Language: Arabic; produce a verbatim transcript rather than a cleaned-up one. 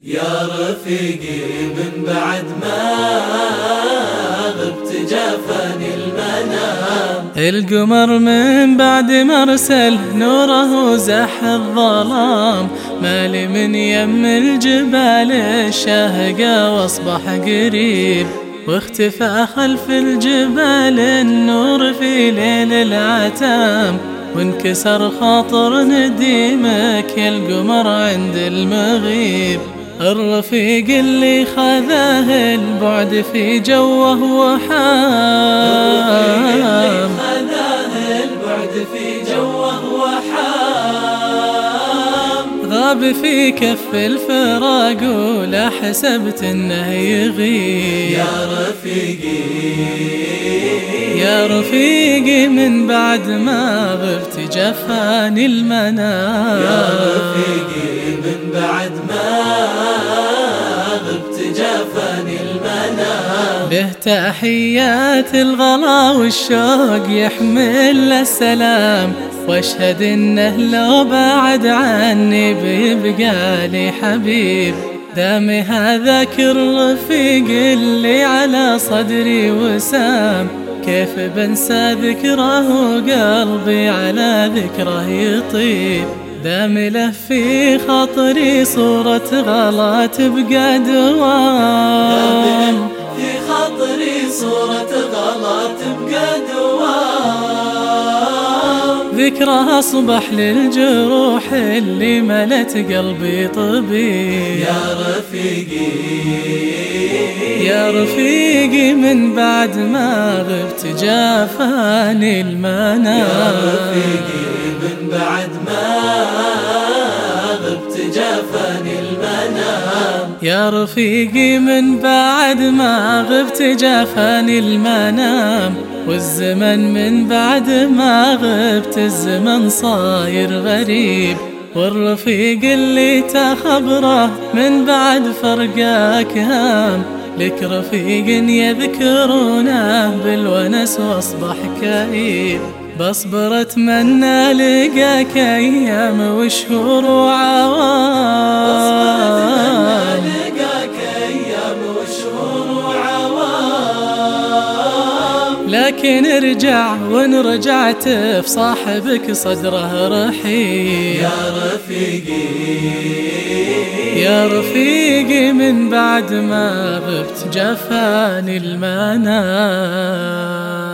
يا رفيقي من بعد ما غبت جافاني المنام. القمر من بعد ما ارسل نوره زح الظلام، مالي من يم الجبال الشاهقة واصبح قريب، واختفى خلف الجبال النور في ليل العتام، وانكسر خاطر نديمك يا القمر عند المغيب. الرفيق اللي خذاه البعد في جوه وحام، غاب في كف الفراق ولا حسبت انه يغيب. يا رفيقي يا رفيقي من بعد ما غبت جفاني المنام. يا رفيقي من بعد ما غبت جفاني المنام. به تحيات الغلا والشوق يحمل السلام، واشهد انه لو بعد عني بيبقى لي حبيب. دامي هذاك الرفيق اللي على صدري وسام، كيف بنسى ذكره وقلبي على ذكره يطيب. دامي له في خاطري صورة غلا تبقى دوام، في خاطري صورة غلا تبقى دوام. ذكرها أصبح للجروح اللي ملت قلبي طبيب. يا رفيقي يا رفيقي من بعد ما غبت جافاني المنام. يا رفيقي من بعد ما غبت جافاني المنام. يا رفيقي من بعد ما غبت جافاني المنام، والزمن من بعد ما غبت الزمن صاير غريب. والرفيق اللي تخبره من بعد فرقاك هام، لك رفيق يذكرونه بالونس واصبح كئيب. بصبر اتمنى لقاك ايام وشهور وعوام، لكن ارجع وان رجعت في صاحبك صدره رحيب. يا رفيقي يا رفيقي من بعد ما غبت جفاني المنام.